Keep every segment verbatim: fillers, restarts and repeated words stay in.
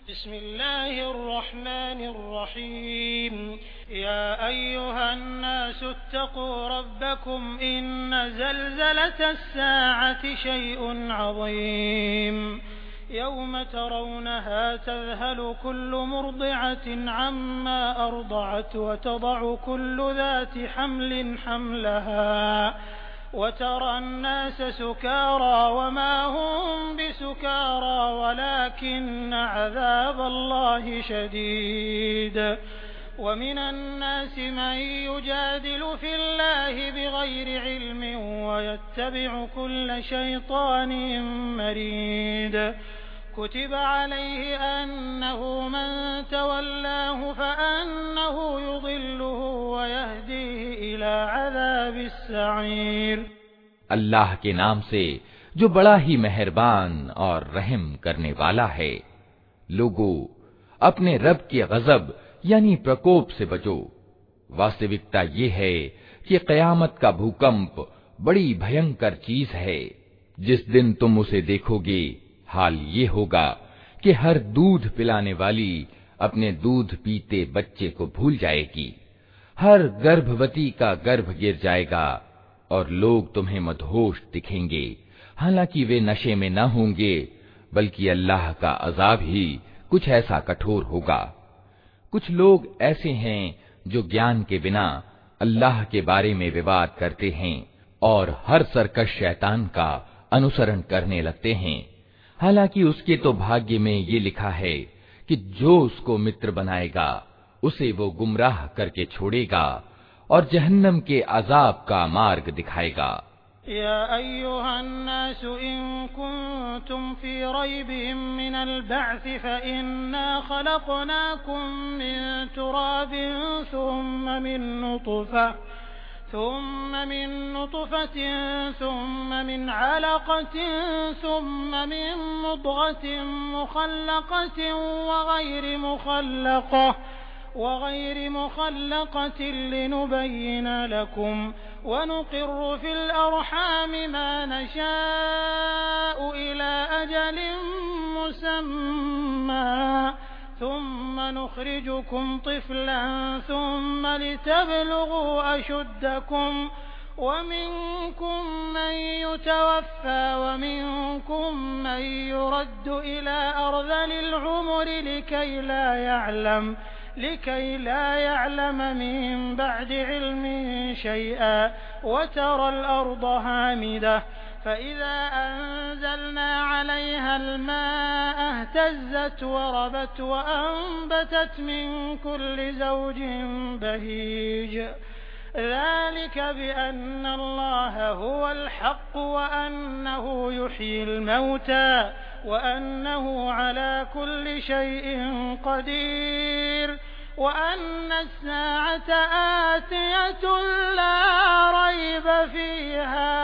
बिस्मिल्लाहिर्रहमानिर्रहीम या अय्युहन्नासु इत्तक़ू रब्बकुम इन्न ज़ल्ज़लतस्साअति शैउन अज़ीम यौम तरौनहा तज़हलु कुल्लु मुर्दिअतिन अम्मा अर्दअत व तदअु कुल्लु ज़ाति हम्लिन हम्लहा वतरा अन्नास सुकारा वमा हुम बिसुकारा वलाकिन्न अज़ाबल्लाहि शदीद वमिन अन्नासि मन युजादिलु फिल्लाहि बिगैरि इल्मिन वयत्तबिअु कुल्ल शैतानिन मरीद कुतिब अलैहि अन्नहु मन तवल्लाहु फअन्नहु युदिल्लुहु वयहदीहि इला अज़ाबिस सईर। अल्लाह के नाम से जो बड़ा ही मेहरबान और रहम करने वाला है। लोगों, अपने रब के गजब यानी प्रकोप से बचो। वास्तविकता ये है कि कयामत का भूकंप बड़ी भयंकर चीज है। जिस दिन तुम उसे देखोगे, हाल ये होगा कि हर दूध पिलाने वाली अपने दूध पीते बच्चे को भूल जाएगी, हर गर्भवती का गर्भ गिर जाएगा और लोग तुम्हें मदहोश दिखेंगे, हालांकि वे नशे में न होंगे, बल्कि अल्लाह का अजाब ही कुछ ऐसा कठोर होगा। कुछ लोग ऐसे हैं जो ज्ञान के बिना अल्लाह के बारे में विवाद करते हैं और हर सरकश शैतान का अनुसरण करने लगते हैं, हालांकि उसके तो भाग्य में ये लिखा है कि जो उसको मित्र बनाएगा उसे वो गुमराह करके छोड़ेगा और जहन्नम के अजाब का मार्ग दिखाएगा। या अय्युहन्नासु इन कुंतुम फी रैबिम मिनल बअ्स फइन्ना खलक़नाकुम मिन तुराबिन सुम्मा मिन नुतफह ثم من نطفة ثم من علقة ثم من مضغة مخلقة وغير مخلقة وغير مخلقة لنبين لكم ونقر في الأرحام ما نشاء إلى أجل مسمى ثم نخرجكم طفلا ثم لتبلغوا أشدكم ومنكم من يتوفى ومنكم من يرد إلى أرذل العمر لكي لا يعلم لكي لا يعلم من بعد علم شيئا وترى الأرض هامدة فإذا أنزلنا عليها الماء اهتزت وربت وأنبتت من كل زوج بهيج ذلك بأن الله هو الحق وأنه يحيي الموتى وأنه على كل شيء قدير وأن الساعة آتية لا ريب فيها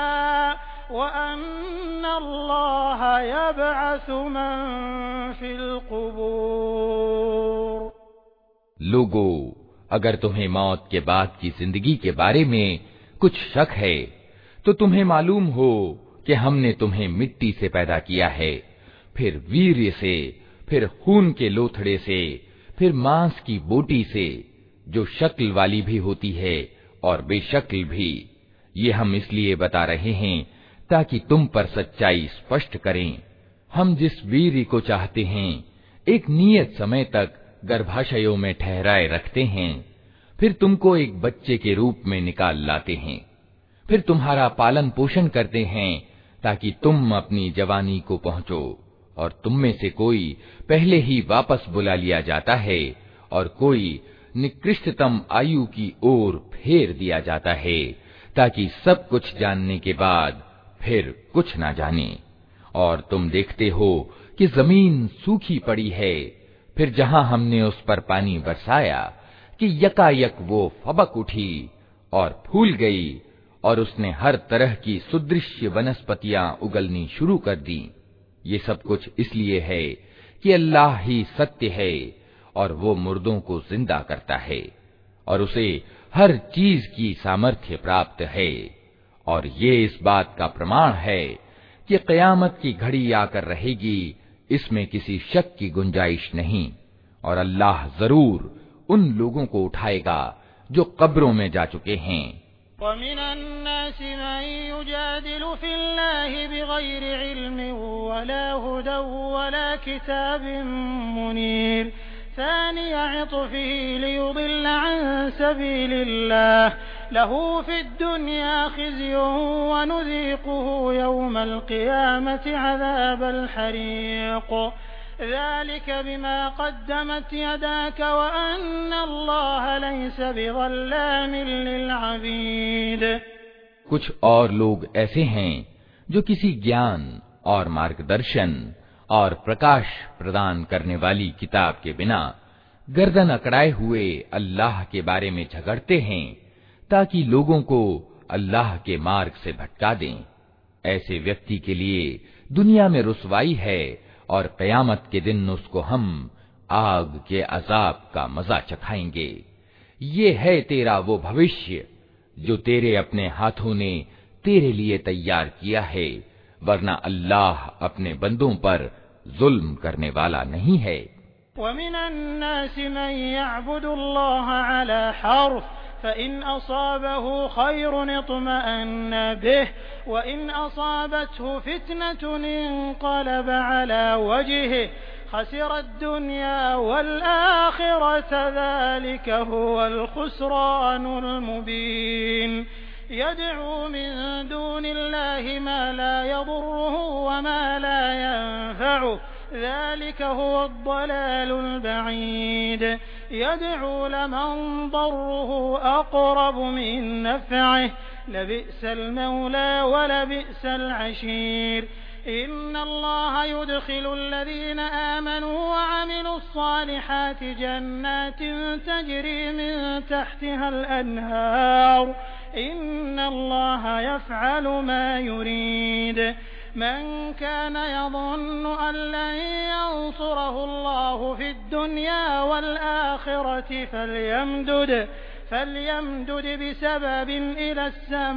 وأن الله يبعث من في القبور। लोगों, अगर तुम्हें मौत के बाद की जिंदगी के बारे में कुछ शक है तो तुम्हें मालूम हो कि हमने तुम्हें मिट्टी से पैदा किया है, फिर वीर्य से, फिर खून के लोथड़े से, फिर मांस की बोटी से, जो शक्ल वाली भी होती है और बेशक्ल भी। ये हम इसलिए बता रहे हैं ताकि तुम पर सच्चाई स्पष्ट करें। हम जिस वीर्य को चाहते हैं एक नियत समय तक गर्भाशयों में ठहराए रखते हैं, फिर तुमको एक बच्चे के रूप में निकाल लाते हैं, फिर तुम्हारा पालन पोषण करते हैं ताकि तुम अपनी जवानी को पहुंचो, और तुम में से कोई पहले ही वापस बुला लिया जाता है और कोई निकृष्टतम आयु की ओर फेर दिया जाता है, ताकि सब कुछ जानने के बाद फिर कुछ ना जाने। और तुम देखते हो कि जमीन सूखी पड़ी है, फिर जहां हमने उस पर पानी बरसाया कि यकायक वो फबक उठी और फूल गई और उसने हर तरह की सुदृश्य वनस्पतियां उगलनी शुरू कर दी। ये सब कुछ इसलिए है कि अल्लाह ही सत्य है और वो मुर्दों को जिंदा करता है और उसे हर चीज की सामर्थ्य प्राप्त है। और ये इस बात का प्रमाण है कि क़यामत की घड़ी आकर रहेगी इसमें किसी शक की गुंजाइश नहीं, और अल्लाह जरूर उन लोगों को उठाएगा जो कब्रों में जा चुके हैं। वमिनन्नासि मन युजादिलु फिल्लाहि बिगैरि इल्मिन वला हुदन वला किताबिन मुनीर सानिय इत्फ़िही लियुदिल्ल अन सबीलिल्लाह लहू फिद्दुन्या खिज़्युन वनुज़ीक़ुहु यौमल क़ियामति अज़ाबल हरीक़ ज़ालिक बिमा क़द्दमत यदाक व अन्नल्लाह लैस बिज़ल्लामिन लिलअबीद। कुछ और लोग ऐसे हैं जो किसी ज्ञान और मार्गदर्शन और प्रकाश प्रदान करने वाली किताब के बिना गर्दन अकड़ाए हुए अल्लाह के बारे में झगड़ते हैं ताकि लोगों को अल्लाह के मार्ग से भटका दें। ऐसे व्यक्ति के लिए दुनिया में रुसवाई है और क़यामत के दिन उसको हम आग के अजाब का मजा चखाएंगे। ये है तेरा वो भविष्य जो तेरे अपने हाथों ने तेरे लिए तैयार किया है, वरना अल्लाह अपने बंदों पर जुल्म करने वाला नहीं है। वमिनन्नासि मन यअबुदुल्लाह अला हर्फ फ़इन असाबहु खैरुन इत्मअन्न बिहि व इन असाबतहु फितनतुन इंक़लब अला वजहिहि खसिरा दुनिया वल आखिरत ज़ालिक हुवल खुस्रानुल मुबीन। यदअू मिन दूनिल्लाहि मा ला यदुर्रुहु व मा ला यनफ़अुहु ज़ालिक हुवद्दलालुल बईद। यदअू लमन दर्रुहु अक़रब मिन नफ़अिहि लबिअसल मौला व लबिअसल अशीर। इन्नल्लाह युदखिलुल्लज़ीन आमनू व अमिलुस्सालिहाति जन्नातिन तजरी मिन तहतिहल अन्हार इन्नल्लाह यफ़अलु मा युरीद। मन कान यज़ुन्नु अन लन यंसुरहुल्लाहु फ़िद्दुन्या वल आखिरति फ़ल्यमदुद फ़ल्यमदुद बिसबबिन इलस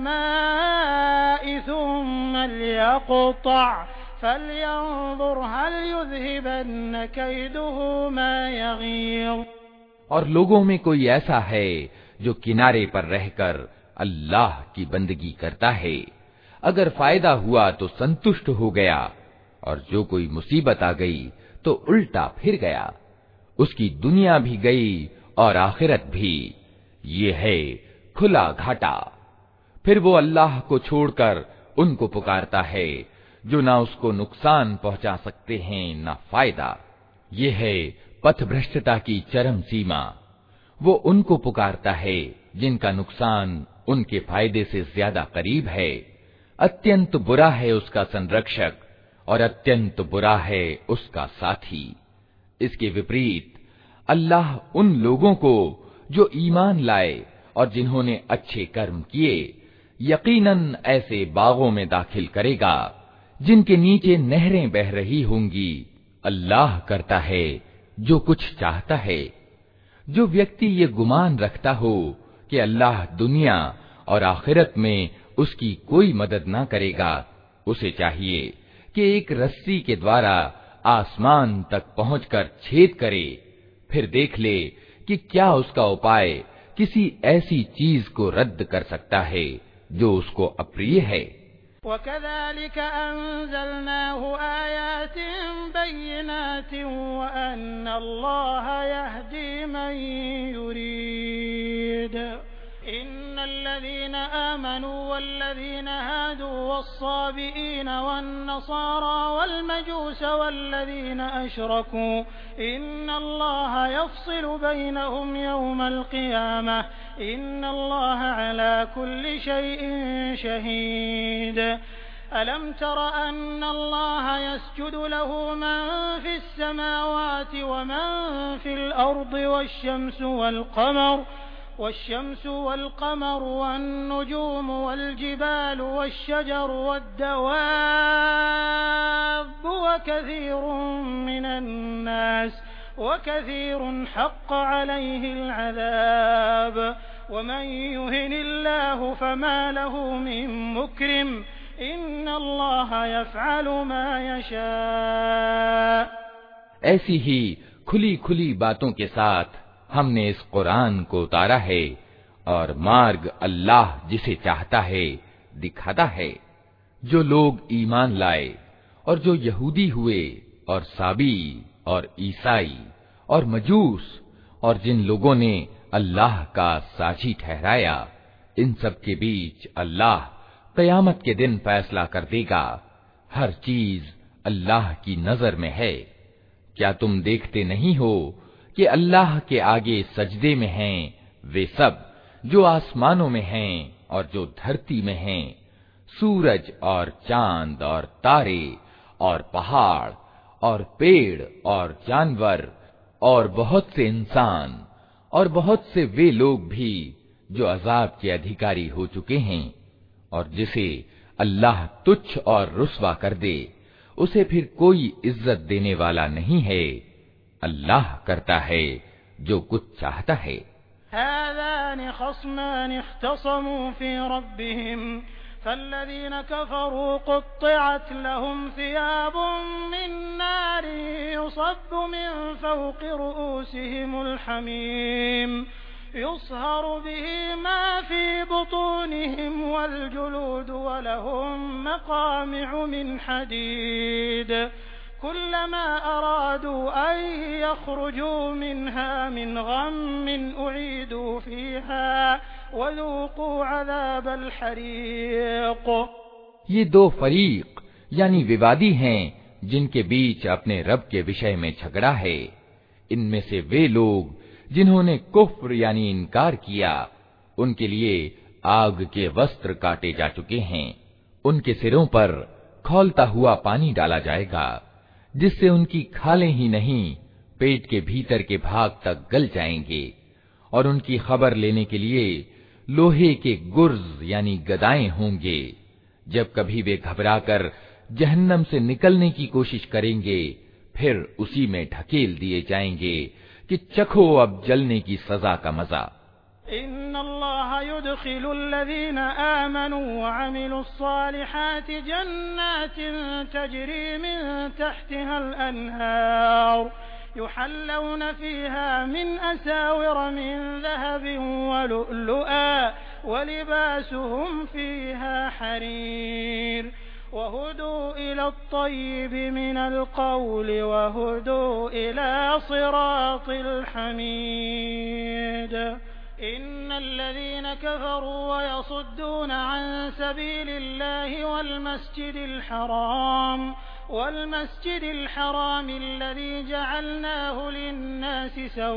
समाइ थुम्मा लियक़तअ फ़ल्यंज़ुर हल युज़हिबन्न कैदुहु मा यग़ीज़। और लोगों में कोई ऐसा है जो किनारे पर रहकर अल्लाह की बंदगी करता है, अगर फायदा हुआ तो संतुष्ट हो गया, और जो कोई मुसीबत आ गई तो उल्टा फिर गया। उसकी दुनिया भी गई और आखिरत भी। ये है खुला घाटा। फिर वो अल्लाह को छोड़कर उनको पुकारता है जो ना उसको नुकसान पहुंचा सकते हैं ना फायदा। ये है पथभ्रष्टता की चरम सीमा। वो उनको पुकारता है जिनका नुकसान उनके फायदे से ज्यादा करीब है। अत्यंत बुरा है उसका संरक्षक और अत्यंत बुरा है उसका साथी। इसके विपरीत अल्लाह उन लोगों को जो ईमान लाए और जिन्होंने अच्छे कर्म किए यकीनन ऐसे बागों में दाखिल करेगा जिनके नीचे नहरें बह रही होंगी। अल्लाह करता है जो कुछ चाहता है। जो व्यक्ति ये गुमान रखता हो कि अल्लाह दुनिया और आखिरत में उसकी कोई मदद ना करेगा, उसे चाहिए कि एक रस्सी के द्वारा आसमान तक पहुंचकर छेद करे, फिर देख ले कि क्या उसका उपाय किसी ऐसी चीज को रद्द कर सकता है जो उसको अप्रिय है। वकज़ालिक अंज़लनाहु आयातिन बय्यिनातिन व अन्नल्लाह यहदी मन युरीद। इन्नल्लज़ीन आमनू वल्लज़ीन हादू वस्साबिईन वन्नसारा वल्मजूस वल्लज़ीन अशरकू इन्नल्लाह यफ़सिलु बैनहुम यौमल क़ियामह इन्नल्लाह अला कुल्लि शैइन शहीद। अलम तर अन्नल्लाह यस्जुदु लहु मन फ़िस समावाति व मन फ़िल अर्दि वश्शम्सु वल क़मर वश्शम्सु वल क़मर वन्नुजूमु वल जिबालु वश्शजरु वद्दवाब्बु वकसीरुम मिनन नास वकसीरुन हक़्क़ अलैहिल अज़ाब वमन युहिनिल्लाहु फमा लहु मिन मुक्रिम इन्नल्लाह यफ़अलु मा यशा। ऐसी ही खुली खुली बातों के साथ हमने इस कुरान को उतारा है और मार्ग अल्लाह जिसे चाहता है दिखाता है। जो लोग ईमान लाए और जो यहूदी हुए और साबी और ईसाई और मजूस और जिन लोगों ने अल्लाह का साझी ठहराया, इन सब के बीच अल्लाह क़यामत के दिन फैसला कर देगा। हर चीज अल्लाह की नजर में है। क्या तुम देखते नहीं हो कि अल्लाह के आगे सजदे में हैं वे सब जो आसमानों में हैं और जो धरती में हैं, सूरज और चांद और तारे और पहाड़ और पेड़ और जानवर और बहुत से इंसान और बहुत से वे लोग भी जो अजाब के अधिकारी हो चुके हैं। और जिसे अल्लाह तुच्छ और रुस्वा कर दे उसे फिर कोई इज्जत देने वाला नहीं है। अल्लाह करता है जो कुछ चाहता है। हाज़ानि ख़स्मानि इख़्तसमू फ़ी रब्बिहिम फ़ल्लज़ीना कफ़रू क़ुत्तिअत लहुम सियाबुम मिन नारिन युसब्बु मिन फ़ौक़ि रुऊसिहिमुल हमीम युस्हरु बिही मा फ़ी बुतूनिहिम वल जुलूद वलहुम मक़ामिअु मिन हदीद कुल्लमा अरादू अन यख़रुजू मिन्हा मिन गम्मिन उईदू फ़ीहा वज़ूक़ू अज़ाबल हरीक़। ये दो फरीक यानी विवादी हैं जिनके बीच अपने रब के विषय में झगड़ा है। इनमें से वे लोग जिन्होंने कुफ्र यानी इनकार किया, उनके लिए आग के वस्त्र काटे जा चुके हैं। उनके सिरों पर खौलता हुआ पानी डाला जाएगा जिससे उनकी खालें ही नहीं पेट के भीतर के भाग तक गल जाएंगे। और उनकी खबर लेने के लिए लोहे के गुर्ज यानी गदाएं होंगे। जब कभी वे घबराकर जहन्नम से निकलने की कोशिश करेंगे फिर उसी में ढकेल दिए जाएंगे कि चखो अब जलने की सजा का मजा। इन्नल्लाह युदखिलुल्लज़ीना आमनू व अमिलुस्सालिहाति जन्नातिन तजरी मिन तहतिहल अनहार युहल्लौना फ़ीहा मिन असाविर मिन ज़हबिन व लुअलुआ व लिबासुहुम फ़ीहा हरीर वहुदू इला त्तय्यिब मिनल क़ौलि वहुदू इला सिरातिल हमीद। इन्नल्लज़ीना कफ़रू वयसुद्दून अन सबीलिल्लाहि वल मस्जिदिल हराम والمسجد الحرام الذي جعلناه للناس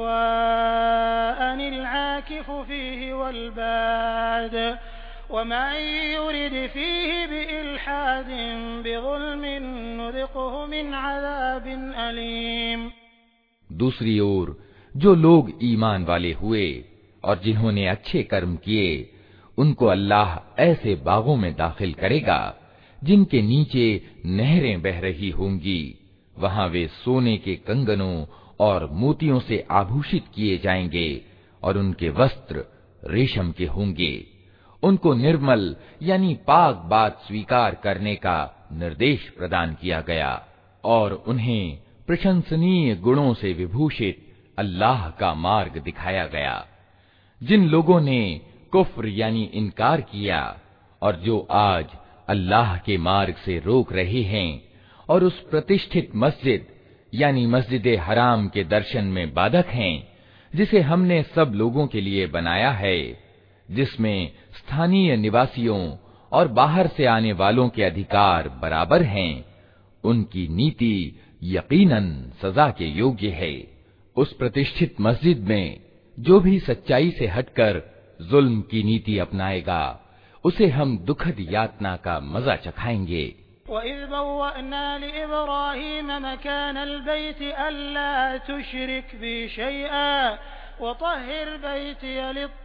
سواء العاكف فيه والباد ومن يرد فيه بإلحاد بظلم نذقه من عذاب أليم। दूसरी ओर जो लोग ईमान वाले हुए और जिन्होंने अच्छे कर्म किए, उनको अल्लाह ऐसे बागों में दाखिल करेगा जिनके नीचे नहरें बह रही होंगी। वहां वे सोने के कंगनों और मोतियों से आभूषित किए जाएंगे और उनके वस्त्र रेशम के होंगे। उनको निर्मल यानी पाक बात स्वीकार करने का निर्देश प्रदान किया गया और उन्हें प्रशंसनीय गुणों से विभूषित अल्लाह का मार्ग दिखाया गया। जिन लोगों ने कुफ्र यानी इनकार किया और जो आज अल्लाह के मार्ग से रोक रहे हैं और उस प्रतिष्ठित मस्जिद यानी मस्जिद हराम के दर्शन में बाधक हैं जिसे हमने सब लोगों के लिए बनाया है, जिसमें स्थानीय निवासियों और बाहर से आने वालों के अधिकार बराबर हैं, उनकी नीति यकीनन सजा के योग्य है। उस प्रतिष्ठित मस्जिद में जो भी सच्चाई से हटकर जुल्म की नीति अपनाएगा उसे हम दुखद यातना का मजा चखाएंगे। वइज़ बव्वअना लिइब्राहीम मकानल बैति अल्ला तुशरिक बी शैअ वतहिर बैतिय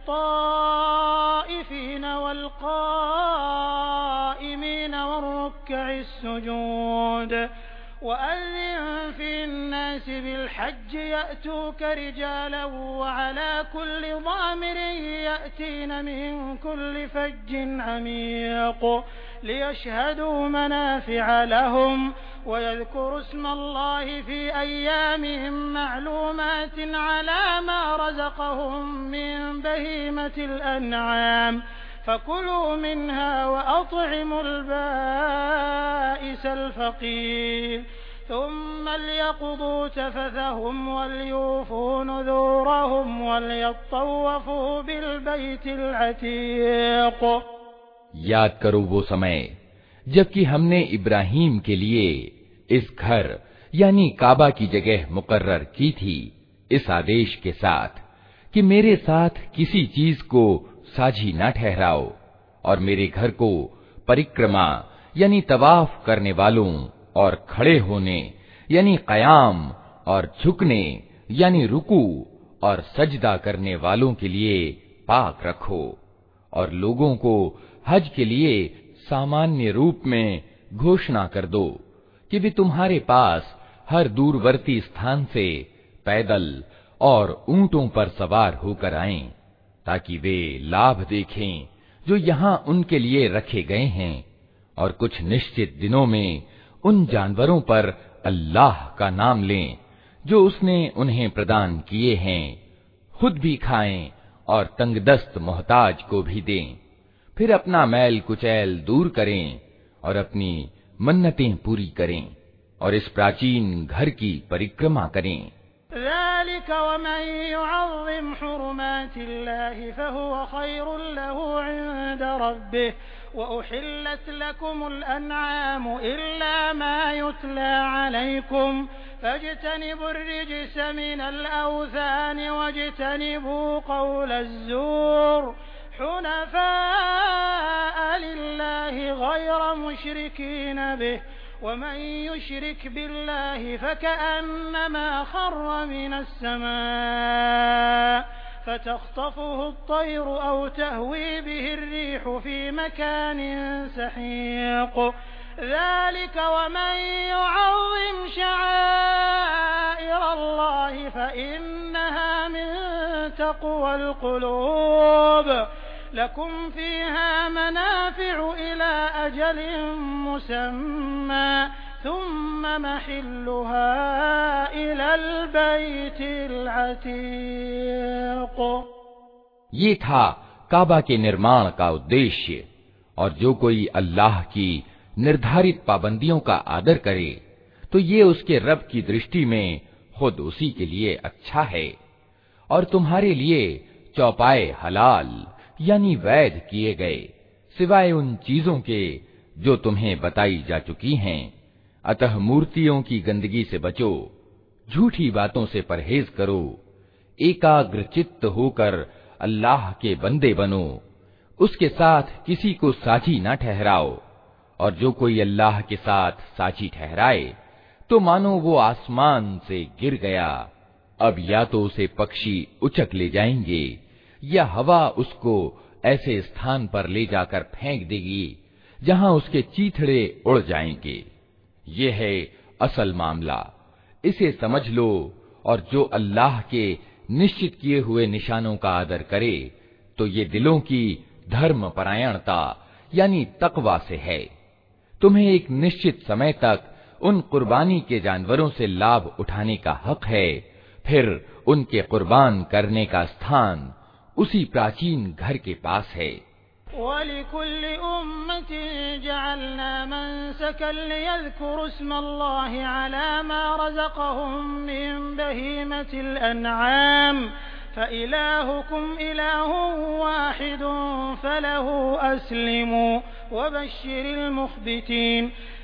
लित्ताइफीन वल क़ाइमीन वर्रुक्किइस सुजूद वअज़्ज़िन फ़िन्नास बिलहज्ज यअतूक रिजालन वअला कुल्लि ज़ामिरिन यअतीन मिन कुल्लि फज्जिन अमीक़ लियशहदू मनाफ़िअ लहुम वयज़कुरु इस्मल्लाहि फ़ी अय्यामिन मअलूमातिन अला मा रज़क़हुम मिन बहीमतिल अनआम फ़कुलू मिन्हा वअطعमुल बाइसल फ़क़ीर ثم ليقضوا تفثهم وليوفوا نذورهم وليطوفوا بالبيت العتيق। याद करो वो समय जबकि हमने इब्राहीम के लिए इस घर यानी काबा की जगह मुकर्रर की थी इस आदेश के साथ कि मेरे साथ किसी चीज को साझी न ठहराओ और मेरे घर को परिक्रमा यानी तवाफ करने वालों और खड़े होने यानी कयाम और झुकने यानी रुकू और सजदा करने वालों के लिए पाक रखो और लोगों को हज के लिए सामान्य रूप में घोषणा कर दो कि वे तुम्हारे पास हर दूरवर्ती स्थान से पैदल और ऊंटों पर सवार होकर आएं, ताकि वे लाभ देखें जो यहाँ उनके लिए रखे गए हैं और कुछ निश्चित दिनों में उन जानवरों पर अल्लाह का नाम लें जो उसने उन्हें प्रदान किए हैं, खुद भी खाएं और तंगदस्त मोहताज को भी दें, फिर अपना मैल कुचैल दूर करें और अपनी मन्नतें पूरी करें और इस प्राचीन घर की परिक्रमा करें। ذلك ومن يعظم حرمات الله فهو خير له عند ربه وأحلت لكم الأنعام إلا ما يتلى عليكم فاجتنبوا الرجس من الأوثان واجتنبوا قول الزور حنفاء لله غير مشركين به ومن يشرك بالله فكأنما خر من السماء فتخطفه الطير أو تهوي به الريح في مكان سحيق ذلك ومن يعظم شعائر الله فإنها من تقوى القلوب لكم فيها منافع إلى أجل مسمى ثم محلها إلى البيت العتيق। ये था काबा के निर्माण का उद्देश्य, और जो कोई अल्लाह की निर्धारित पाबंदियों का आदर करे तो ये उसके रब की दृष्टि में खुद उसी के लिए अच्छा है, और तुम्हारे लिए चौपाए हलाल यानी वैध किए गए सिवाय उन चीजों के जो तुम्हें बताई जा चुकी हैं। अतः मूर्तियों की गंदगी से बचो, झूठी बातों से परहेज करो, एकाग्र चित्त होकर अल्लाह के बंदे बनो, उसके साथ किसी को साझी न ठहराओ, और जो कोई अल्लाह के साथ साझी ठहराए तो मानो वो आसमान से गिर गया। अब या तो उसे पक्षी उचक ले जाएंगे या हवा उसको ऐसे स्थान पर ले जाकर फेंक देगी जहां उसके चीथड़े उड़ जाएंगे। ये है असल मामला, इसे समझ लो, और जो अल्लाह के निश्चित किए हुए निशानों का आदर करे तो ये दिलों की धर्म परायणता यानी तकवा से है। तुम्हें एक निश्चित समय तक उन कुर्बानी के जानवरों से लाभ उठाने का हक है, फिर उनके कुर्बान करने का स्थान उसी प्राचीन घर के पास है। वलिकुल्लि उम्मतिन जअलना मनसकन लियज़कुरु इस्मल्लाहि अला मा रज़क़हुम मिन बहीमतिल अनआम फइलाहुकुम इलाहुन वाहिदुन फलहु अस्लिमू वबश्शिरिल मुख़बितीन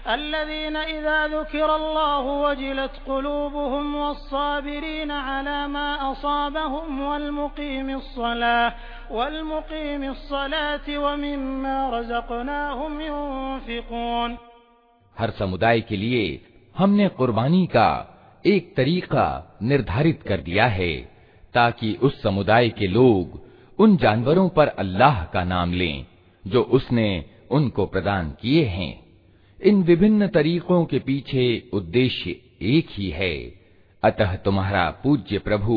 الذين إذا ذكر الله وجلت قلوبهم والصابرين على ما أصابهم والمقيم الصلاة والمقيم الصلاة ومما رزقناهم ينفقون। हर समुदाय के लिए हमने कुर्बानी का एक तरीका निर्धारित कर दिया है ताकि उस समुदाय के लोग उन जानवरों पर अल्लाह का नाम लें जो उसने उनको प्रदान किए हैं। इन विभिन्न तरीकों के पीछे उद्देश्य एक ही है। अतः तुम्हारा पूज्य प्रभु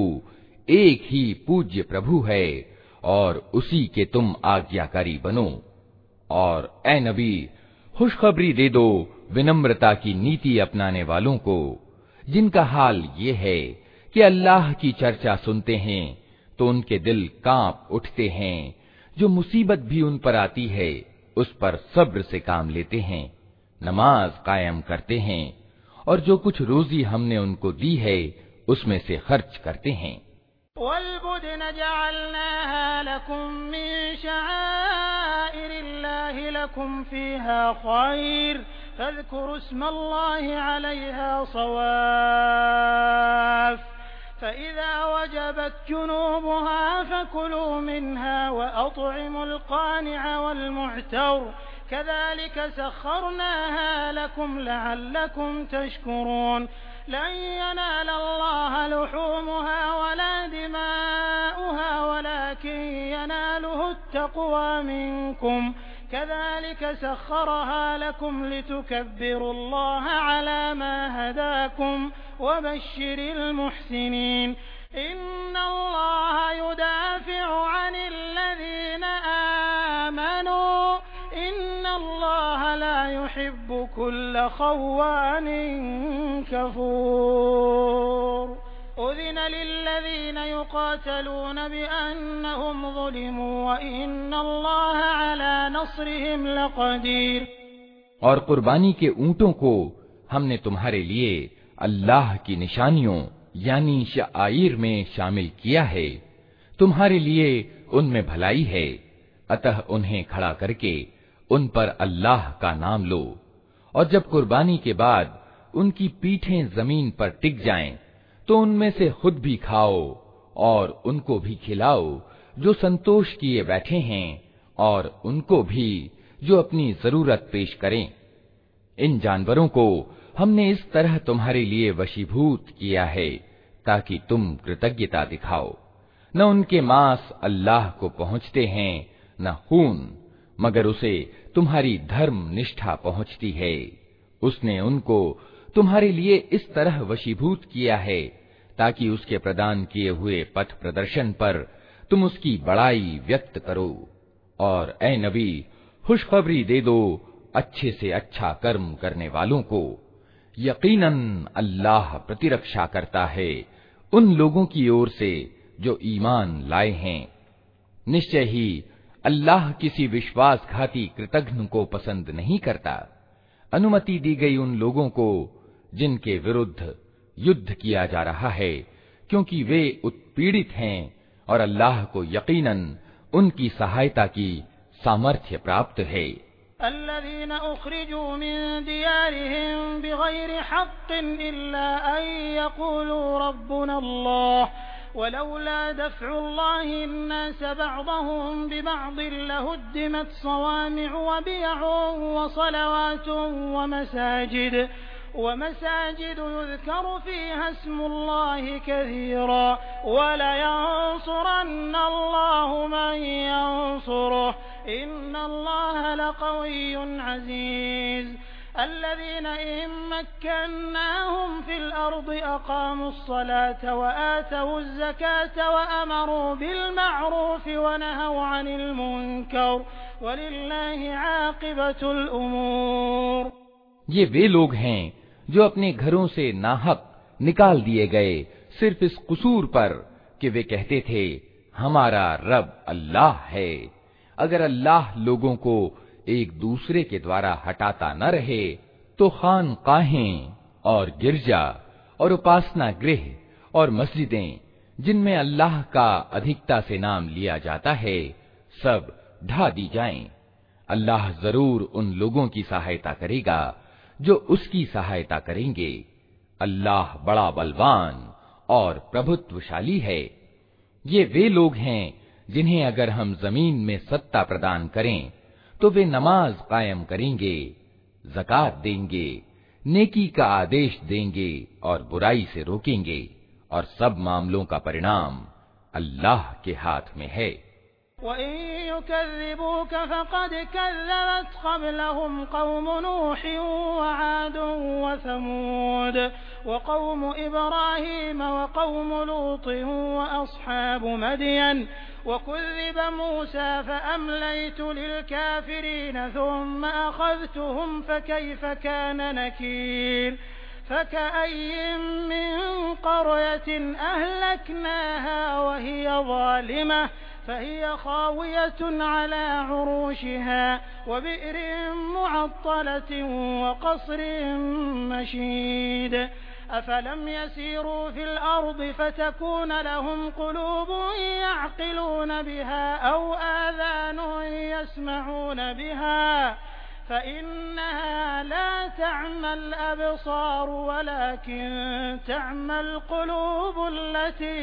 एक ही पूज्य प्रभु है और उसी के तुम आज्ञाकारी बनो। और ए नबी, खुशखबरी दे दो विनम्रता की नीति अपनाने वालों को, जिनका हाल ये है कि अल्लाह की चर्चा सुनते हैं तो उनके दिल कांप उठते हैं। जो मुसीबत भी उन पर आती है उस पर सब्र से काम लेते हैं, नमाज कायम करते हैं और जो कुछ रोजी हमने उनको दी है उसमें से खर्च करते हैं। वल्बुदन जअलनाहा लकुम मिन शआइरिल्लाहि लकुम फीहा खैर फज़कुरु स्मल्लाहि अलैहा सवाफ फ़इज़ा वजबत जुनूबुहा फ़कुलू मिन्हा वअطعमूल क़ानिअ वल मुअतर कज़ालिक सख़रनाहा लकुम लअल्लकुम तशकुरून लन यनाल अल्लाह लुहूमुहा वला दिमाउहा वलाकिन यनालुहु अत्तक़वा मिनकुम कज़ालिक सख़रहा लकुम लितुकब्बिरुल्लाह अला मा हदाकुम वबश्शिरिल मुहसिनीन इन्नल्लाह युदाफ़िउ अनिल्लज़ीना आमनू इन्नल्लाह ला युहिब्बु कुल्ल ख़व्वानिन कफ़ूर उज़िन लिल्लज़ीना युक़ातलून बिअन्नहुम ज़ुलिमू व इन्नल्लाह अला नस्रिहिम लक़दीर। और कुर्बानी के ऊँटों को हमने तुम्हारे लिए अल्लाह की निशानियों यानी शआइर में शामिल किया है। तुम्हारे लिए उनमें भलाई है, अतः उन्हें खड़ा करके उन पर अल्लाह का नाम लो। और जब कुर्बानी के बाद उनकी पीठें जमीन पर टिक जाएं, तो उनमें से खुद भी खाओ और उनको भी खिलाओ जो संतोष किए बैठे हैं, और उनको भी जो अपनी जरूरत पेश करें। इन जानवरों को हमने इस तरह तुम्हारे लिए वशीभूत किया है ताकि तुम कृतज्ञता दिखाओ। न उनके मांस अल्लाह को पहुंचते हैं, न खून, मगर उसे तुम्हारी धर्म निष्ठा पहुंचती है। उसने उनको तुम्हारे लिए इस तरह वशीभूत किया है ताकि उसके प्रदान किए हुए पथ प्रदर्शन पर तुम उसकी बड़ाई व्यक्त करो। और ए नबी, खुशखबरी दे दो अच्छे से अच्छा कर्म करने वालों को, यकीनन अल्लाह प्रतिरक्षा करता है उन लोगों की ओर से जो ईमान लाए हैं। निश्चय ही अल्लाह किसी विश्वासघाती कृतघ्न को पसंद नहीं करता। अनुमति दी गई उन लोगों को जिनके विरुद्ध युद्ध किया जा रहा है, क्योंकि वे उत्पीड़ित हैं और अल्लाह को यकीनन उनकी सहायता की सामर्थ्य प्राप्त है। अल्लज़ीना उख़रिजू मिन दियारिहिम बिग़ैरि हक़्क़िन इल्ला अन यक़ूलू रब्बुना अल्लाह वलौला दफ़्उल्लाहि अन्नास बअदहुम बिबअदिन लहुद्दिमत सवामिअ व बियअुन व सलवातुन व मसाजिद वमसाजिद युज़करु फ़ीहा इस्मुल्लाहि कसीरा वलयंसुरन्न अल्लाहु मन यंसुरुहु इन्नल्लाह लक़विय्युन अज़ीज़ الذين إن مكناهم في الأرض أقاموا الصلاة وآتوا الزكاة وأمروا بالمعروف ونهوا عن المنكر ولله عاقبة الأمور। ये वे लोग हैं जो अपने घरों से नाहक निकाल दिए गए सिर्फ इस कसूर पर कि वे कहते थे हमारा रब अल्लाह है। अगर अल्लाह लोगों को एक दूसरे के द्वारा हटाता न रहे तो खानकाहें और गिरजा और उपासना गृह और मस्जिदें जिनमें अल्लाह का अधिकता से नाम लिया जाता है सब ढा दी जाएं। अल्लाह जरूर उन लोगों की सहायता करेगा जो उसकी सहायता करेंगे। अल्लाह बड़ा बलवान और प्रभुत्वशाली है। ये वे लोग हैं जिन्हें अगर हम जमीन में सत्ता प्रदान करें तो वे नमाज कायम करेंगे, ज़कात देंगे, नेकी का आदेश देंगे और बुराई से रोकेंगे, और सब मामलों का परिणाम अल्लाह के हाथ में है। वइन युकज़्ज़िबूक फ़क़द कज़्ज़बत क़ब्लहुम क़ौम नूह व आद व समूद व क़ौम इब्राहीम व क़ौम लूत व अस्हाबु मदयन वकुज़्ज़िब मूसा फ़अम्लयतु लिलकाफ़िरीन थुम्म अख़ज़्तुहुम फ़कैफ़ कान नकीर फ़कअय्यिम मिन क़रयतिन अहलकनाहा वहिय ज़ालिमह फ़हिय ख़ावियतुन अला उरूशिहा वबि'रिन मुअत्तलतिन वक़स्रिन मशीद अफ़लम यसीरू फ़िल अर्दि फ़तकून लहुम क़ुलूबुन यअक़िलून बिहा औ आज़ानुन यस्मऊन बिहा फ़इन्नहा ला तअमल अबसार वलाकिन तअमल क़ुलूबुल लती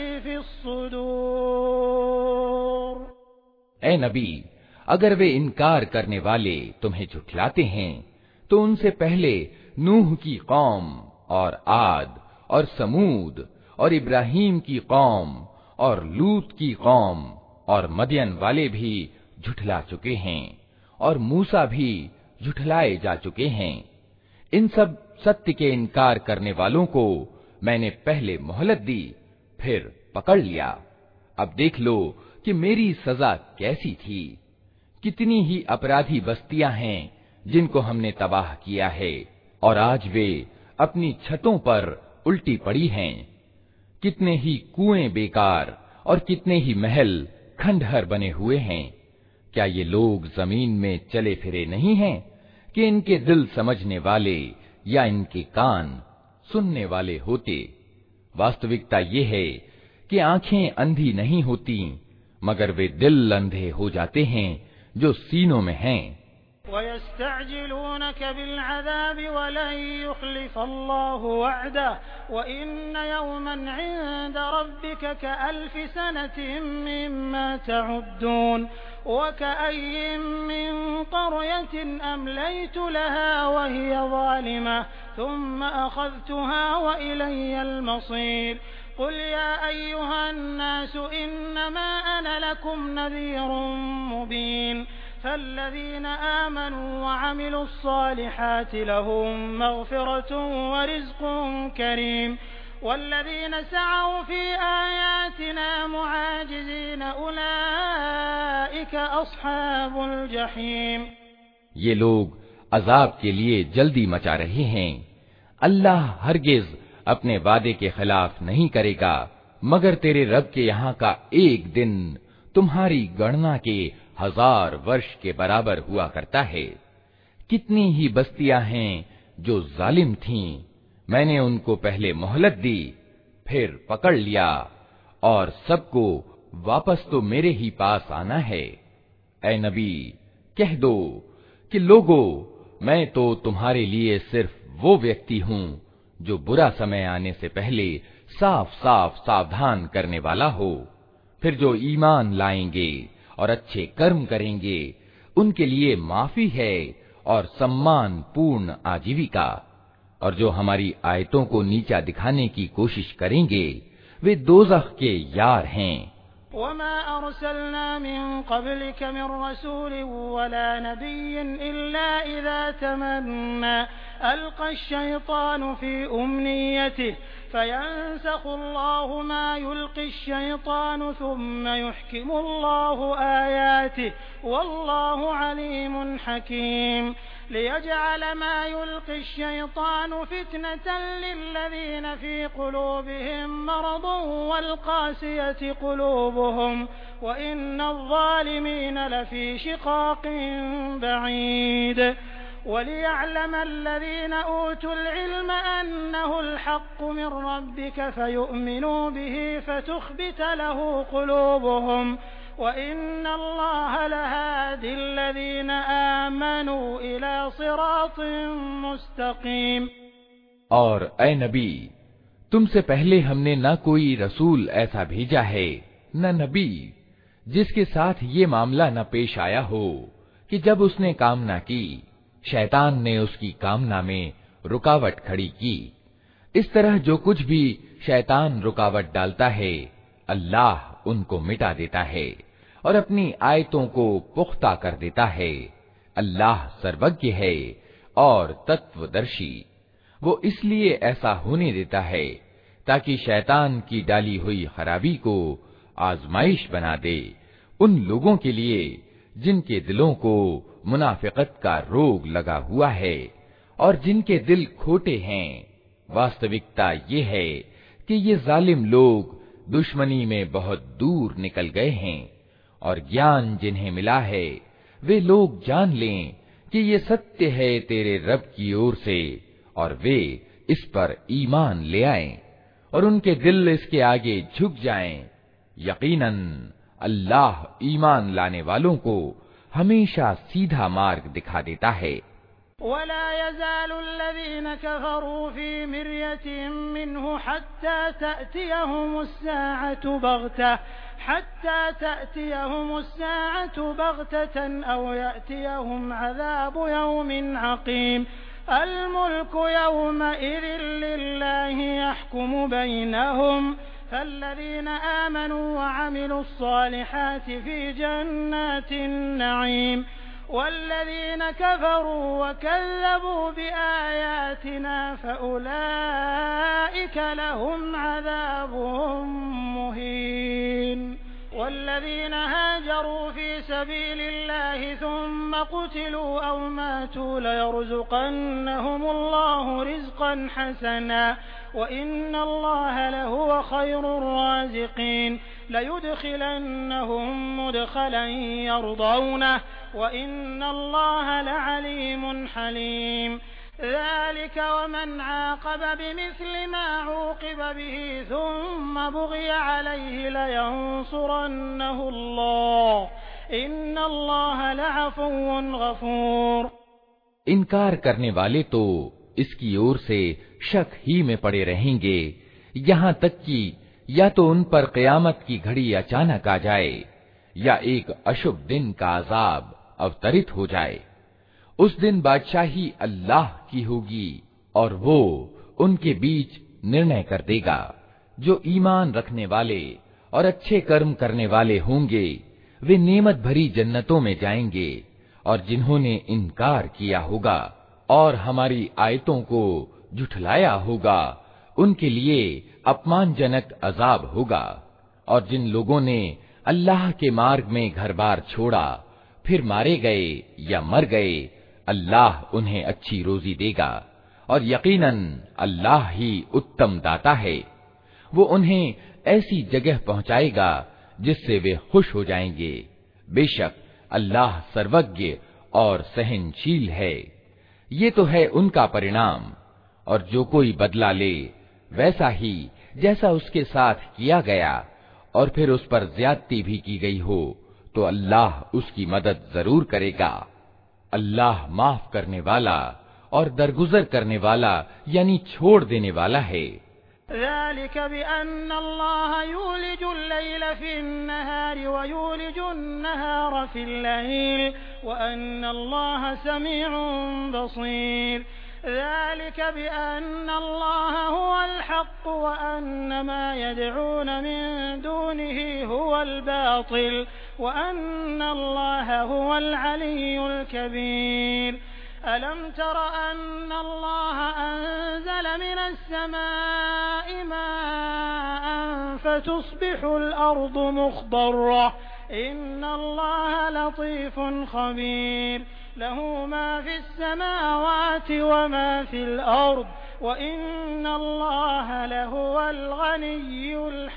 फ़िस्सुदूर। ए नबी, अगर वे इनकार करने वाले तुम्हें झुठलाते हैं तो उनसे पहले नूह की कौम और आद और समूद और इब्राहीम की कौम और लूत की कौम और मदियन वाले भी झुठला चुके हैं और मूसा भी झुठलाए जा चुके हैं। इन सब सत्य के इनकार करने वालों को मैंने पहले मोहलत दी, फिर पकड़ लिया। अब देख लो कि मेरी सजा कैसी थी। कितनी ही अपराधी बस्तियां हैं जिनको हमने तबाह किया है और आज वे अपनी छतों पर उल्टी पड़ी हैं। कितने ही कुएं बेकार और कितने ही महल खंडहर बने हुए हैं। क्या ये लोग जमीन में चले फिरे नहीं हैं कि इनके दिल समझने वाले या इनके कान सुनने वाले होते? वास्तविकता ये है कि आंखें अंधी नहीं होती, मगर वे दिल अंधे हो जाते हैं जो सीनों में हैं। वयस्तअजिलूनक बिलअज़ाब वलन युख़लिफ़ल्लाहु वअदह वइन्न यौमन इंद रब्बिक कअल्फ़ि सनतिन मिम्मा तउद्दून वकअय्यिन मिन क़रयतिन अमलयतु लहा वहिय ज़ालिमह थुम्म अख़ज़्तुहा वइलय्यल मसीर क़ुल या अय्युहन्नास इन्नमा अना लकुम नज़ीरुम मुबीन फ़ल्लज़ीन आमनू वअमिलुस सालिहाति लहुम मग़फ़िरतुन वरिज़्क़ुन करीम वल्लज़ीन सअव फ़ी आयातिना मुआजिज़ीन उलाइक अस्हाबुल जहीम। ये लोग अज़ाब के लिए जल्दी मचा रहे हैं। अल्लाह हरगिज़ अपने वादे के खिलाफ नहीं करेगा, मगर तेरे रब के यहाँ का एक दिन तुम्हारी गणना के हजार वर्ष के बराबर हुआ करता है। कितनी ही बस्तियां हैं जो जालिम थीं, मैंने उनको पहले मोहलत दी, फिर पकड़ लिया, और सबको वापस तो मेरे ही पास आना है। ऐ नबी, कह दो कि लोगो, मैं तो तुम्हारे लिए सिर्फ वो व्यक्ति हूँ जो बुरा समय आने से पहले साफ साफ सावधान करने वाला हो। फिर जो ईमान लाएंगे और अच्छे कर्म करेंगे उनके लिए माफी है और सम्मान पूर्ण आजीविका, और जो हमारी आयतों को नीचा दिखाने की कोशिश करेंगे वे दोज़ख के यार हैं। वमा अरसलना मिन क़ब्लिक मिन रसूलिन वला नबिय्यिन इल्ला इज़ा तमन्ना अल्क़ा अश-शयतानु फ़ी उम्निय्यतिहि फ़यंसख़ुल्लाहु मा युल्क़ि अश-शयतानु थुम्म युहकिमुल्लाहु आयातिहि वल्लाहु अलीमुन हकीम। लियजअल मा युल्क़ि अश-शयतानु फ़ितनतन लिल्लज़ीन फ़ी क़ुलूबिहिम मरदुन वल्क़ासियति क़ुलूबुहुम वइन्न अज़्ज़ालिमीन लफ़ी शिक़ाक़िन बഈद। वलियअलम अल्लज़ीन ऊतुल इल्म अन्नहुल हक़्क़ु मिन रब्बिक फ़यु'मिनू बिही फ़तुख़्बित लहू क़ुलूबुहुम वइन्न अल्लाह लहादिल लज़ीन आमनू इला सिरातिन मुस्तक़ीम। और ऐ नबी, तुमसे पहले हमने न कोई रसूल ऐसा भेजा है न नबी जिसके साथ ये मामला न पेश आया हो कि जब उसने कामना की शैतान ने उसकी कामना में रुकावट खड़ी की। इस तरह जो कुछ भी शैतान रुकावट डालता है अल्लाह उनको मिटा देता है और अपनी आयतों को पुख्ता कर देता है। अल्लाह सर्वज्ञ है और तत्वदर्शी। वो इसलिए ऐसा होने देता है ताकि शैतान की डाली हुई खराबी को आजमाइश बना दे उन लोगों के लिए जिनके दिलों को मुनाफिकत का रोग लगा हुआ है और जिनके दिल खोटे हैं, वास्तविकता ये है कि ये जालिम लोग दुश्मनी में बहुत दूर निकल गए हैं और ज्ञान जिन्हें मिला है वे लोग जान लें कि ये सत्य है तेरे रब की ओर से और वे इस पर ईमान ले आएं और उनके दिल इसके आगे झुक जाएं। यकीनन अल्लाह ईमान लाने वालों को हमेशा सीधा मार्ग दिखा देता है। वला यज़ालुल्लज़ीना कफ़रू फ़ी मिर्यतिन मिन्हु हत्ता तअतियहुमुस्साअतु बग़तह हत्ता तअतियहुमुस्साअतु बग़ततन औ यअतियहुम अज़ाबु यौमिन अक़ीम। अल-मुल्कु यौमइज़िन लिल्लाहि यहकुमु बैनहुम फल्लज़ीना आमनू वअमिलुस्सालिहाति फ़ी जन्नातिन नईम वल्लज़ीना कफ़रू वकज़्ज़बू बिआयातिना फ़उलाइक लहुम अज़ाबुम मुहीन। वल्लज़ीना हाजरू फ़ी सबीलिल्लाहि थुम्मा क़ुतिलू औ मातू लयरज़ुक़न्नहुमुल्लाहु रिज़्क़न हसना वइन्नल्लाहा लहुव खैरुर राज़िक़ीन। लयुदखिलन्नहुम मुदखलन यरदौनहु वइन्नल्लाहा लअलीमुन हलीम। ذلك ومن عاقب بمثل ما عوقب به ثم بغي عليه لينصرنه الله إن الله لعفو غفور। इनकार करने वाले तो इसकी ओर से शक ही में पड़े रहेंगे यहाँ तक कि या तो उन पर क़यामत की घड़ी अचानक आ जाए या एक अशुभ दिन का अज़ाब अवतरित हो जाए। उस दिन बादशाही अल्लाह की होगी और वो उनके बीच निर्णय कर देगा। जो ईमान रखने वाले और अच्छे कर्म करने वाले होंगे वे नेमत भरी जन्नतों में जाएंगे और जिन्होंने इनकार किया होगा और हमारी आयतों को झुठलाया होगा उनके लिए अपमानजनक अजाब होगा। और जिन लोगों ने अल्लाह के मार्ग में घर बार छोड़ा फिर मारे गए या मर गए अल्लाह उन्हें अच्छी रोजी देगा और यकीनन अल्लाह ही उत्तम दाता है। वो उन्हें ऐसी जगह पहुंचाएगा जिससे वे खुश हो जाएंगे। बेशक अल्लाह सर्वज्ञ और सहनशील है। ये तो है उनका परिणाम और जो कोई बदला ले वैसा ही जैसा उसके साथ किया गया और फिर उस पर ज्यादती भी की गई हो तो अल्लाह उसकी मदद जरूर करेगा। अल्लाह माफ करने वाला और दरगुजर करने वाला यानी छोड़ देने वाला है। ذلك بأن الله يولج الليل في النهار ويولج النهار في الليل وأن الله سميع بصير। ذلك بأن الله هو الحق وأن ما يدعون من دونه هو الباطل وأن الله هو العلي الكبير। ألم تر أن الله أنزل من السماء ماء فتصبح الأرض مخضرة إن الله لطيف خبير له ما في السماوات وما في الأرض وإن الله لهو الغني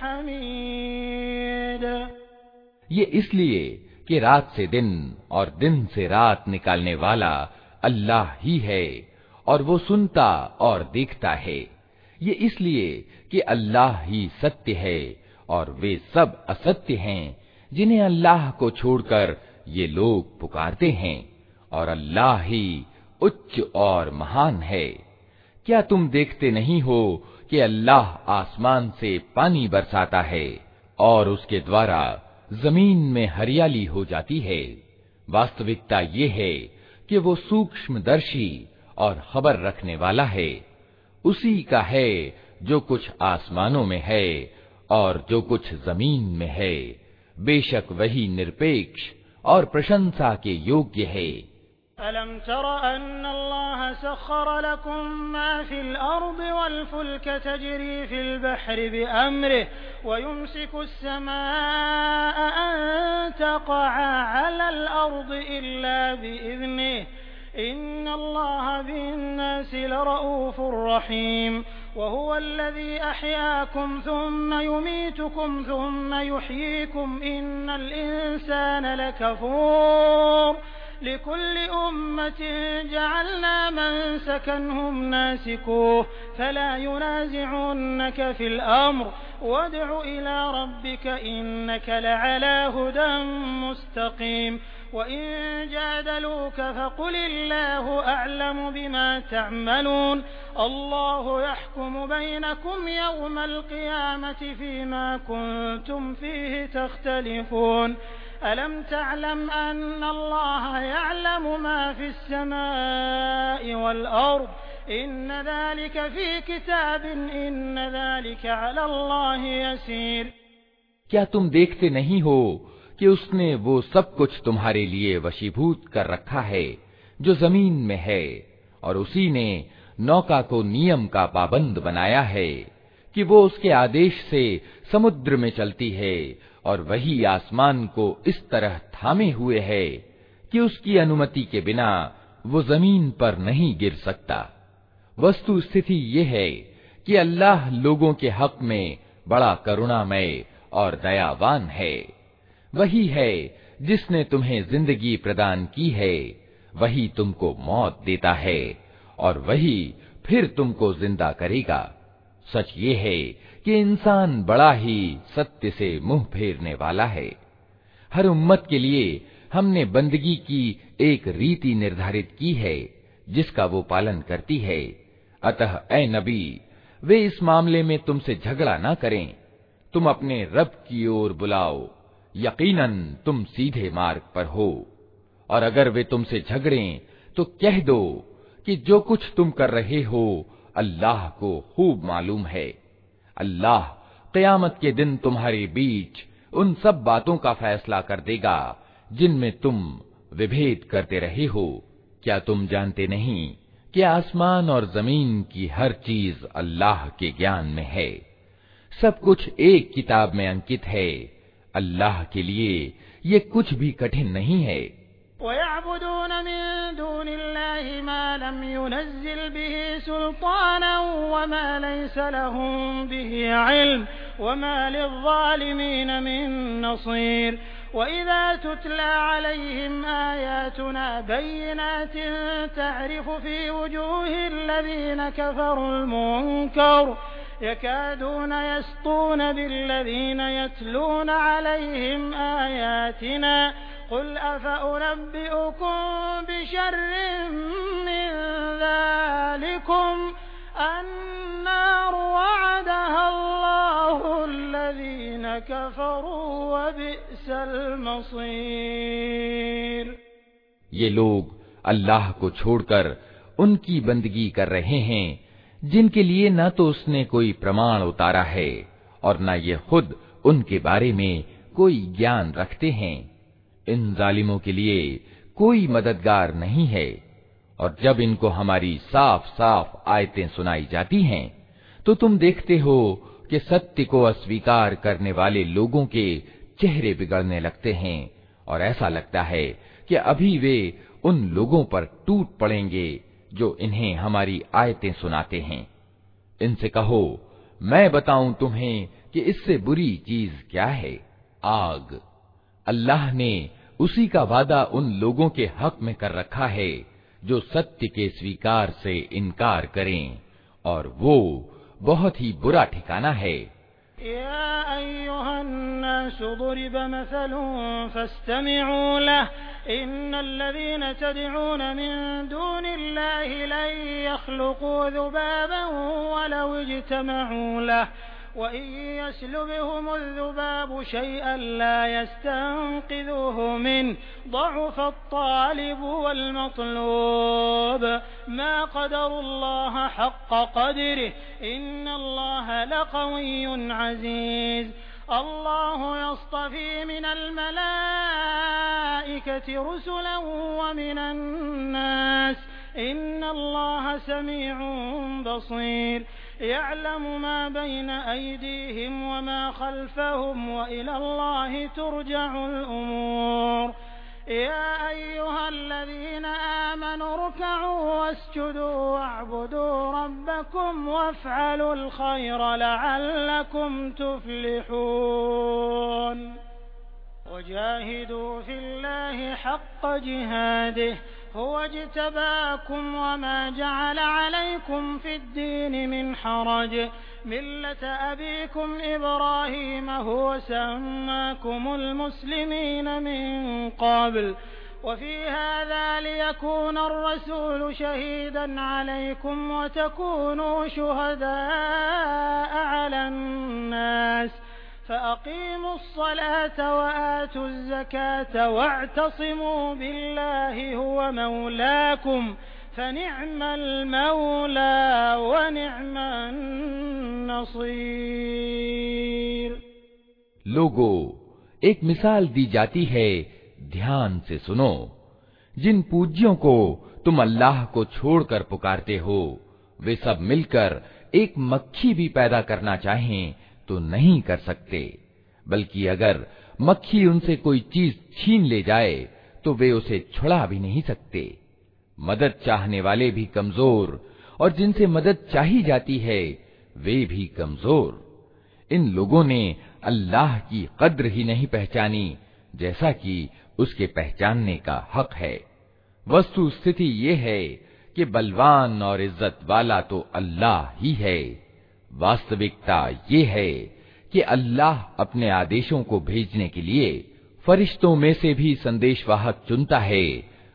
الحميد। ये इसलिए कि रात से दिन और दिन से रात निकालने वाला अल्लाह ही है और वो सुनता और देखता है। ये इसलिए कि अल्लाह ही सत्य है और वे सब असत्य हैं जिन्हें अल्लाह को छोड़कर ये लोग पुकारते हैं और अल्लाह ही उच्च और महान है। क्या तुम देखते नहीं हो कि अल्लाह आसमान से पानी बरसाता है और उसके द्वारा जमीन में हरियाली हो जाती है। वास्तविकता ये है कि वो सूक्ष्मदर्शी और खबर रखने वाला है। उसी का है जो कुछ आसमानों में है और जो कुछ जमीन में है। बेशक वही निरपेक्ष और प्रशंसा के योग्य है। अलम तर अन्न अल्लाह सख्खर लकुम मा फिल अर्दि वल फुल्क तजरी फिल बहरि बिअम्रिहि व युमसिकु अस्समाअ अन تقعا على الأرض إلا بإذنه إن الله بالناس لرءوف رحيم وهو الذي أحياكم ثم يميتكم ثم يحييكم إن الإنسان لكفور لكل أمة جعلنا منسكا هم ناسكوه فلا ينازعنك في الأمر وادع إلى ربك إنك لعلى هدى مستقيم وإن جادلوك فقل الله أعلم بما تعملون الله يحكم بينكم يوم القيامة فيما كنتم فيه تختلفون ألم تعلم أن الله يعلم ما في السماء والأرض إن ذلك في كتاب إن ذلك على الله يسير। क्या तुम देखते नहीं हो कि उसने वो सब कुछ तुम्हारे लिए वशीभूत कर रखा है जो जमीन में है, और उसी ने नौका को नियम का पाबंद बनाया है कि वो उसके आदेश से समुद्र में चलती है, और वही आसमान को इस तरह थामे हुए है कि उसकी अनुमति के बिना वो जमीन पर नहीं गिर सकता। वस्तु स्थिति ये है कि अल्लाह लोगों के हक में बड़ा करुणामय और दयावान है। वही है जिसने तुम्हें जिंदगी प्रदान की है, वही तुमको मौत देता है और वही फिर तुमको जिंदा करेगा। सच ये है कि इंसान बड़ा ही सत्य से मुंह फेरने वाला है। हर उम्मत के लिए हमने बंदगी की एक रीति निर्धारित की है जिसका वो पालन करती है। अतः ऐ नबी, वे इस मामले में तुमसे झगड़ा ना करें, तुम अपने रब की ओर बुलाओ, यकीनन तुम सीधे मार्ग पर हो। और अगर वे तुमसे झगड़ें तो कह दो कि जो कुछ तुम कर रहे हो अल्लाह को खूब मालूम है। अल्लाह क़यामत के दिन तुम्हारे बीच उन सब बातों का फैसला कर देगा जिनमें तुम विभेद करते रहे हो। क्या तुम जानते नहीं कि आसमान और जमीन की हर चीज अल्लाह के ज्ञान में है। सब कुछ एक किताब में अंकित है। अल्लाह के लिए ये कुछ भी कठिन नहीं है। वयअबुदून मिन दूनिल्लाहि मा लम युनज़्ज़िल बिही सुल्तानन वमा लैसा लहुम बिही इल्म वमा लिज़्ज़ालिमीन मिन नसीर। वइज़ा तुतला अलैहिम आयातुना बय्यिनातिन तअरिफु फी वुजूहिल लज़ीना कफ़रुल मुनकर यकादून यस्तून बिल्लज़ीन यतलून अलैहिम आयातिना क़ुल अफ़उनब्बिउकुम बिशर्रिन मिन ज़ालिकुम अन्नारु वअदहा अल्लाहु अल्लज़ीना कफ़रू वबिअसल मसीर। ये लोग अल्लाह को छोड़कर उनकी बंदगी कर रहे हैं जिनके लिए न तो उसने कोई प्रमाण उतारा है और न ये खुद उनके बारे में कोई ज्ञान रखते हैं। इन जालिमों के लिए कोई मददगार नहीं है। और जब इनको हमारी साफ साफ आयतें सुनाई जाती हैं तो तुम देखते हो कि सत्य को अस्वीकार करने वाले लोगों के चेहरे बिगड़ने लगते हैं और ऐसा लगता है कि अभी वे उन लोगों पर टूट पड़ेंगे जो इन्हें हमारी आयतें सुनाते हैं। इनसे कहो, मैं बताऊं तुम्हें कि इससे बुरी चीज क्या है? आग। अल्लाह ने उसी का वादा उन लोगों के हक में कर रखा है जो सत्य के स्वीकार से इनकार करें, और वो बहुत ही बुरा ठिकाना है। या अय्युहन्नासु दुरिब मसलुन फस्तमि'ू लह इन्नल्लज़ीना तद'ून मिन दूनिल्लाहि लन यख्लुक़ू ज़ुबाबन वलौ इज्तमa'ू लह वइन यस्लुबहुमुज़्ज़ुबाबु शय'अन ला यस्तंक़िज़ूहु मिन्हु ضعف الطالب والمطلوب ما قدروا الله حق قدره إن الله لقوي عزيز الله يصطفي من الملائكة رسلا ومن الناس إن الله سميع بصير يعلم ما بين أيديهم وما خلفهم وإلى الله ترجع الأمور يا أيها الذين آمنوا اركعوا واسجدوا واعبدوا ربكم وافعلوا الخير لعلكم تفلحون وجاهدوا في الله حق جهاده هو اجتباكم وما جعل عليكم في الدين من حرج ملة أبيكم إبراهيم هو سماكم المسلمين من قبل وفي هذا ليكون الرسول شهيدا عليكم وتكونوا شهداء على الناس فأقيموا الصلاة وآتوا الزكاة واعتصموا بالله هو مولاكم فنعم المولى ونعم النصير। लोगों, एक मिसाल दी जाती है, ध्यान से सुनो। जिन पूज्यों को तुम अल्लाह को छोड़कर पुकारते हो, वे सब मिलकर एक मक्खी भी पैदा करना चाहें तो नहीं कर सकते, बल्कि अगर मक्खी उनसे कोई चीज छीन ले जाए तो वे उसे छुड़ा भी नहीं सकते। मदद चाहने वाले भी कमजोर और जिनसे मदद चाही जाती है वे भी कमजोर। इन लोगों ने अल्लाह की कद्र ही नहीं पहचानी जैसा कि उसके पहचानने का हक है। वस्तु स्थिति ये है कि बलवान और इज्जत वाला तो अल्लाह ही है। वास्तविकता ये है कि अल्लाह अपने आदेशों को भेजने के लिए फरिश्तों में से भी संदेशवाहक चुनता है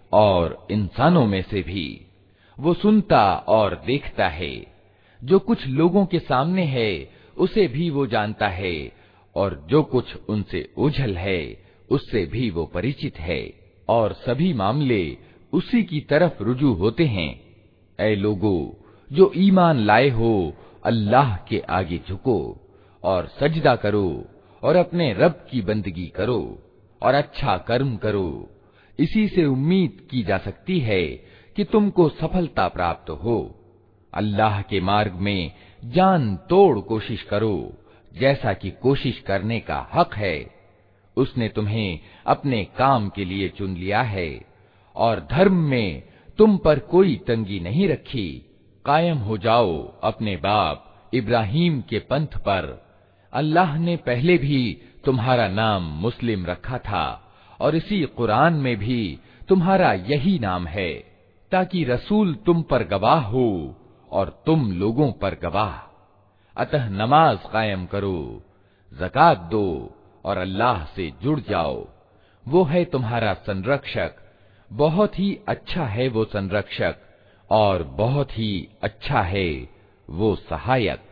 और इंसानों में से भी। वो सुनता और देखता है, जो कुछ लोगों के सामने है उसे भी वो जानता है और जो कुछ उनसे ओझल है उससे भी वो परिचित है, और सभी मामले उसी की तरफ रुजू होते हैं। ऐ लोगों, जो ईमान लाए हो, अल्लाह के आगे झुको और सजदा करो और अपने रब की बंदगी करो और अच्छा कर्म करो। इसी से उम्मीद की जा सकती है कि तुमको सफलता प्राप्त हो। अल्लाह के मार्ग में जान तोड़ कोशिश करो, जैसा कि कोशिश करने का हक है। उसने तुम्हें अपने काम के लिए चुन लिया है और धर्म में तुम पर कोई तंगी नहीं रखी। कायम हो जाओ अपने बाप इब्राहीम के पंथ पर। अल्लाह ने पहले भी तुम्हारा नाम मुस्लिम रखा था और इसी कुरान में भी तुम्हारा यही नाम है, ताकि रसूल तुम पर गवाह हो और तुम लोगों पर गवाह। अतः नमाज कायम करो, ज़कात दो और अल्लाह से जुड़ जाओ। वो है तुम्हारा संरक्षक, बहुत ही अच्छा है वो संरक्षक और बहुत ही अच्छा है वो सहायक।